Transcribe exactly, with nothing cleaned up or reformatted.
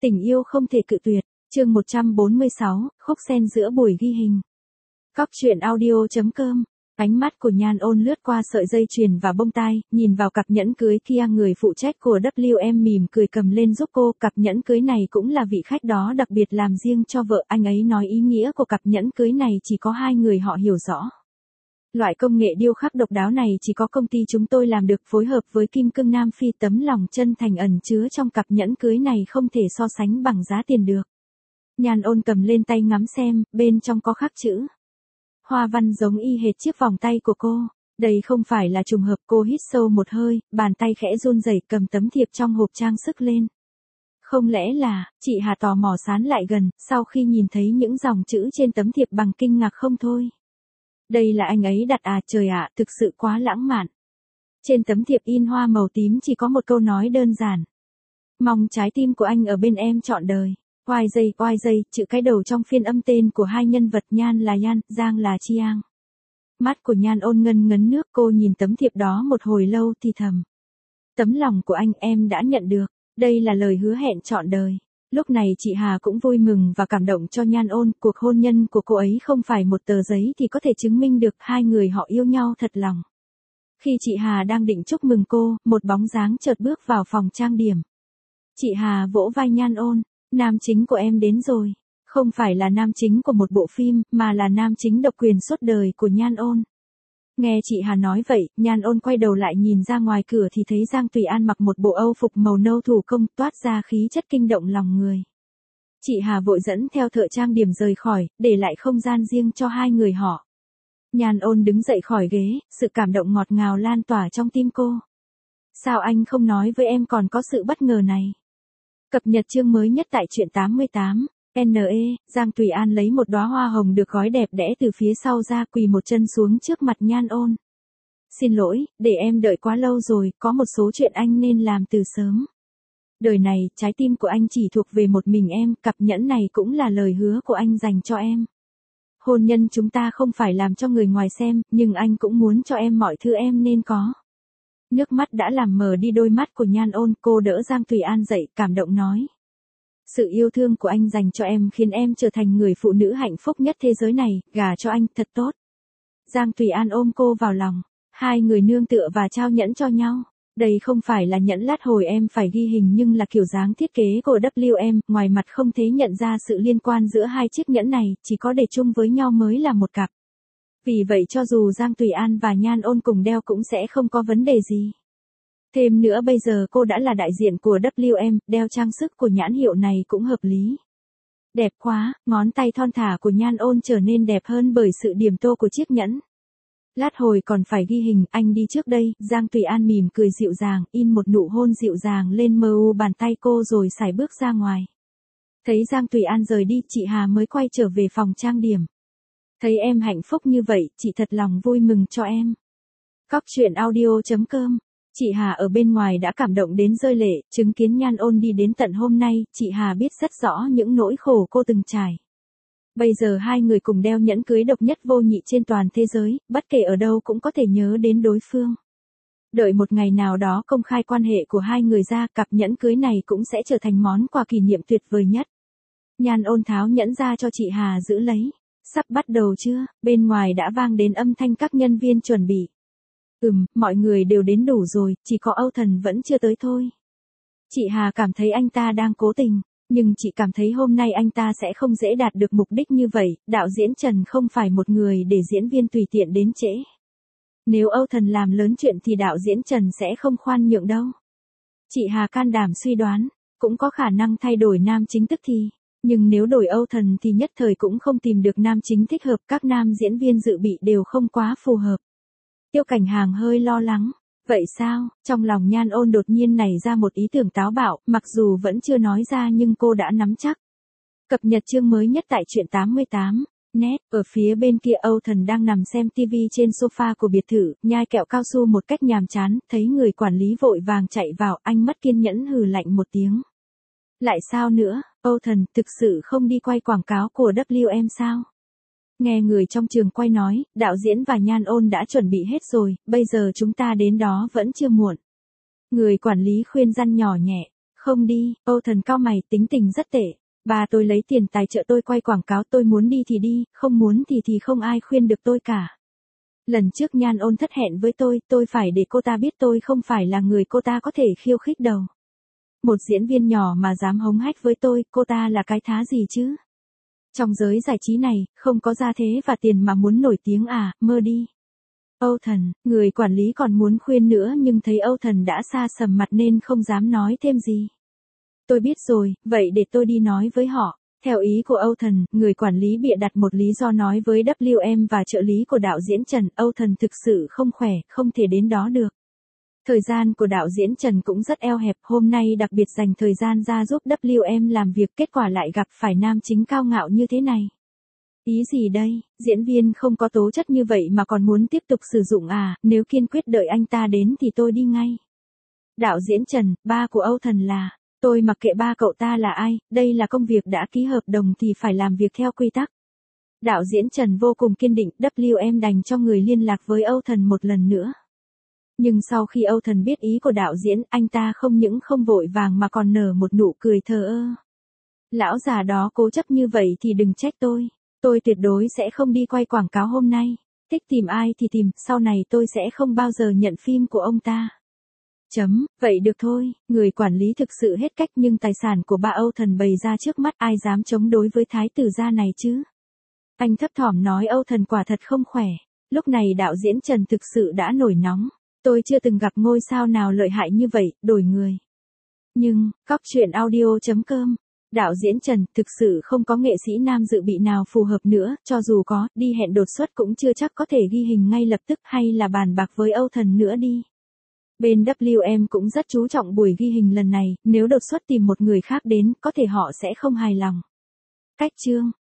Tình yêu không thể cự tuyệt, chương một trăm bốn mươi sáu, khúc sen giữa buổi ghi hình. Cóc truyện audio chấm com. Ánh mắt của Nhan Ôn lướt qua sợi dây chuyền và bông tai, nhìn vào cặp nhẫn cưới kia, người phụ trách của vê kép em mỉm cười cầm lên giúp cô. Cặp nhẫn cưới này cũng là vị khách đó đặc biệt làm riêng cho vợ. Anh ấy nói ý nghĩa của cặp nhẫn cưới này chỉ có hai người họ hiểu rõ. Loại công nghệ điêu khắc độc đáo này chỉ có công ty chúng tôi làm được, phối hợp với kim cương Nam Phi. Tấm lòng chân thành ẩn chứa trong cặp nhẫn cưới này không thể so sánh bằng giá tiền được. Nhan Ôn cầm lên tay ngắm xem, bên trong có khắc chữ. Hoa văn giống y hệt chiếc vòng tay của cô. Đây không phải là trùng hợp. Cô hít sâu một hơi, bàn tay khẽ run rẩy cầm tấm thiệp trong hộp trang sức lên. Không lẽ là, chị Hà tò mò sán lại gần, sau khi nhìn thấy những dòng chữ trên tấm thiệp bằng kinh ngạc không thôi. Đây là anh ấy đặt à, trời ạ, thực sự quá lãng mạn. Trên tấm thiệp in hoa màu tím chỉ có một câu nói đơn giản. Mong trái tim của anh ở bên em trọn đời. Oai dây, oai dây, chữ cái đầu trong phiên âm tên của hai nhân vật, Nhan là Yan, Giang là Chiang. Mắt của Nhan Ôn ngân ngấn nước, cô nhìn tấm thiệp đó một hồi lâu thì thầm. Tấm lòng của anh em đã nhận được, đây là lời hứa hẹn trọn đời. Lúc này chị Hà cũng vui mừng và cảm động cho Nhan Ôn, cuộc hôn nhân của cô ấy không phải một tờ giấy thì có thể chứng minh được, hai người họ yêu nhau thật lòng. Khi chị Hà đang định chúc mừng cô, một bóng dáng chợt bước vào phòng trang điểm. Chị Hà vỗ vai Nhan Ôn, nam chính của em đến rồi. Không phải là nam chính của một bộ phim, mà là nam chính độc quyền suốt đời của Nhan Ôn. Nghe chị Hà nói vậy, Nhan Ôn quay đầu lại nhìn ra ngoài cửa thì thấy Giang Tùy An mặc một bộ âu phục màu nâu thủ công, toát ra khí chất kinh động lòng người. Chị Hà vội dẫn theo thợ trang điểm rời khỏi, để lại không gian riêng cho hai người họ. Nhan Ôn đứng dậy khỏi ghế, sự cảm động ngọt ngào lan tỏa trong tim cô. Sao anh không nói với em còn có sự bất ngờ này? Cập nhật chương mới nhất tại truyện tám mươi tám. en e, Giang Tùy An lấy một đóa hoa hồng được gói đẹp đẽ từ phía sau ra, quỳ một chân xuống trước mặt Nhan Ôn. Xin lỗi, để em đợi quá lâu rồi, có một số chuyện anh nên làm từ sớm. Đời này, trái tim của anh chỉ thuộc về một mình em, cặp nhẫn này cũng là lời hứa của anh dành cho em. Hôn nhân chúng ta không phải làm cho người ngoài xem, nhưng anh cũng muốn cho em mọi thứ em nên có. Nước mắt đã làm mờ đi đôi mắt của Nhan Ôn, cô đỡ Giang Tùy An dậy, cảm động nói. Sự yêu thương của anh dành cho em khiến em trở thành người phụ nữ hạnh phúc nhất thế giới này, gả cho anh, thật tốt. Giang Tùy An ôm cô vào lòng, hai người nương tựa và trao nhẫn cho nhau. Đây không phải là nhẫn lát hồi em phải ghi hình nhưng là kiểu dáng thiết kế của vê kép em, ngoài mặt không thể nhận ra sự liên quan giữa hai chiếc nhẫn này, chỉ có để chung với nhau mới là một cặp. Vì vậy cho dù Giang Tùy An và Nhan Ôn cùng đeo cũng sẽ không có vấn đề gì. Thêm nữa bây giờ cô đã là đại diện của vê kép em, đeo trang sức của nhãn hiệu này cũng hợp lý. Đẹp quá, ngón tay thon thả của Nhan Ôn trở nên đẹp hơn bởi sự điểm tô của chiếc nhẫn. Lát hồi còn phải ghi hình, anh đi trước đây. Giang Tùy An mỉm cười dịu dàng, in một nụ hôn dịu dàng lên mờ u bàn tay cô rồi sải bước ra ngoài. Thấy Giang Tùy An rời đi, chị Hà mới quay trở về phòng trang điểm. Thấy em hạnh phúc như vậy, chị thật lòng vui mừng cho em. Cóc truyện audio chấm com. Chị Hà ở bên ngoài đã cảm động đến rơi lệ, chứng kiến Nhan Ôn đi đến tận hôm nay, chị Hà biết rất rõ những nỗi khổ cô từng trải. Bây giờ hai người cùng đeo nhẫn cưới độc nhất vô nhị trên toàn thế giới, bất kể ở đâu cũng có thể nhớ đến đối phương. Đợi một ngày nào đó công khai quan hệ của hai người ra, cặp nhẫn cưới này cũng sẽ trở thành món quà kỷ niệm tuyệt vời nhất. Nhan Ôn tháo nhẫn ra cho chị Hà giữ lấy. Sắp bắt đầu chưa? Bên ngoài đã vang đến âm thanh các nhân viên chuẩn bị. Ừm, mọi người đều đến đủ rồi, chỉ có Âu Thần vẫn chưa tới thôi. Chị Hà cảm thấy anh ta đang cố tình, nhưng chị cảm thấy hôm nay anh ta sẽ không dễ đạt được mục đích như vậy, đạo diễn Trần không phải một người để diễn viên tùy tiện đến trễ. Nếu Âu Thần làm lớn chuyện thì đạo diễn Trần sẽ không khoan nhượng đâu. Chị Hà can đảm suy đoán, cũng có khả năng thay đổi nam chính tức thì. Nhưng nếu đổi Âu Thần thì nhất thời cũng không tìm được nam chính thích hợp, các nam diễn viên dự bị đều không quá phù hợp. Tiêu Cảnh Hàng hơi lo lắng. Vậy sao? Trong lòng Nhan Ôn đột nhiên nảy ra một ý tưởng táo bạo, mặc dù vẫn chưa nói ra nhưng cô đã nắm chắc. Cập nhật chương mới nhất tại truyện tám mươi tám. Net, ở phía bên kia Âu Thần đang nằm xem tivi trên sofa của biệt thự, nhai kẹo cao su một cách nhàm chán, thấy người quản lý vội vàng chạy vào, anh mất kiên nhẫn hừ lạnh một tiếng. Lại sao nữa, Âu Thần, thực sự không đi quay quảng cáo của vê kép em sao? Nghe người trong trường quay nói, đạo diễn và Nhan Ôn đã chuẩn bị hết rồi, bây giờ chúng ta đến đó vẫn chưa muộn. Người quản lý khuyên răn nhỏ nhẹ, Không đi, Âu Thần cau mày, tính tình rất tệ. Ba tôi lấy tiền tài trợ tôi quay quảng cáo, tôi muốn đi thì đi, không muốn thì thì không ai khuyên được tôi cả. Lần trước Nhan Ôn thất hẹn với tôi, tôi phải để cô ta biết tôi không phải là người cô ta có thể khiêu khích đâu. Một diễn viên nhỏ mà dám hống hách với tôi, cô ta là cái thá gì chứ? Trong giới giải trí này, không có gia thế và tiền mà muốn nổi tiếng à, mơ đi. Âu Thần, người quản lý còn muốn khuyên nữa nhưng thấy Âu Thần đã xa sầm mặt nên không dám nói thêm gì. Tôi biết rồi, vậy để tôi đi nói với họ. Theo ý của Âu Thần, người quản lý bịa đặt một lý do nói với W M và trợ lý của đạo diễn Trần, Âu Thần thực sự không khỏe, không thể đến đó được. Thời gian của đạo diễn Trần cũng rất eo hẹp, hôm nay đặc biệt dành thời gian ra giúp W M làm việc, kết quả lại gặp phải nam chính cao ngạo như thế này. Ý gì đây, diễn viên không có tố chất như vậy mà còn muốn tiếp tục sử dụng à, nếu kiên quyết đợi anh ta đến thì tôi đi ngay. Đạo diễn Trần, ba của Âu Thần là, tôi mặc kệ ba cậu ta là ai, đây là công việc đã ký hợp đồng thì phải làm việc theo quy tắc. Đạo diễn Trần vô cùng kiên định, W M đành cho người liên lạc với Âu Thần một lần nữa. Nhưng sau khi Âu Thần biết ý của đạo diễn, anh ta không những không vội vàng mà còn nở một nụ cười thờ ơ. Lão già đó cố chấp như vậy thì đừng trách tôi. Tôi tuyệt đối sẽ không đi quay quảng cáo hôm nay. Thích tìm ai thì tìm, sau này tôi sẽ không bao giờ nhận phim của ông ta. Chấm, vậy được thôi, người quản lý thực sự hết cách nhưng tài sản của ba Âu Thần bày ra trước mắt, ai dám chống đối với thái tử gia này chứ. Anh thấp thỏm nói Âu Thần quả thật không khỏe. Lúc này đạo diễn Trần thực sự đã nổi nóng. Tôi chưa từng gặp ngôi sao nào lợi hại như vậy, đổi người. Nhưng, Cóc Truyện Audio chấm com, đạo diễn Trần, thực sự không có nghệ sĩ nam dự bị nào phù hợp nữa, cho dù có, đi hẹn đột xuất cũng chưa chắc có thể ghi hình ngay lập tức, hay là bàn bạc với Âu Thần nữa đi. Bên W M cũng rất chú trọng buổi ghi hình lần này, nếu đột xuất tìm một người khác đến, có thể họ sẽ không hài lòng. Cách chương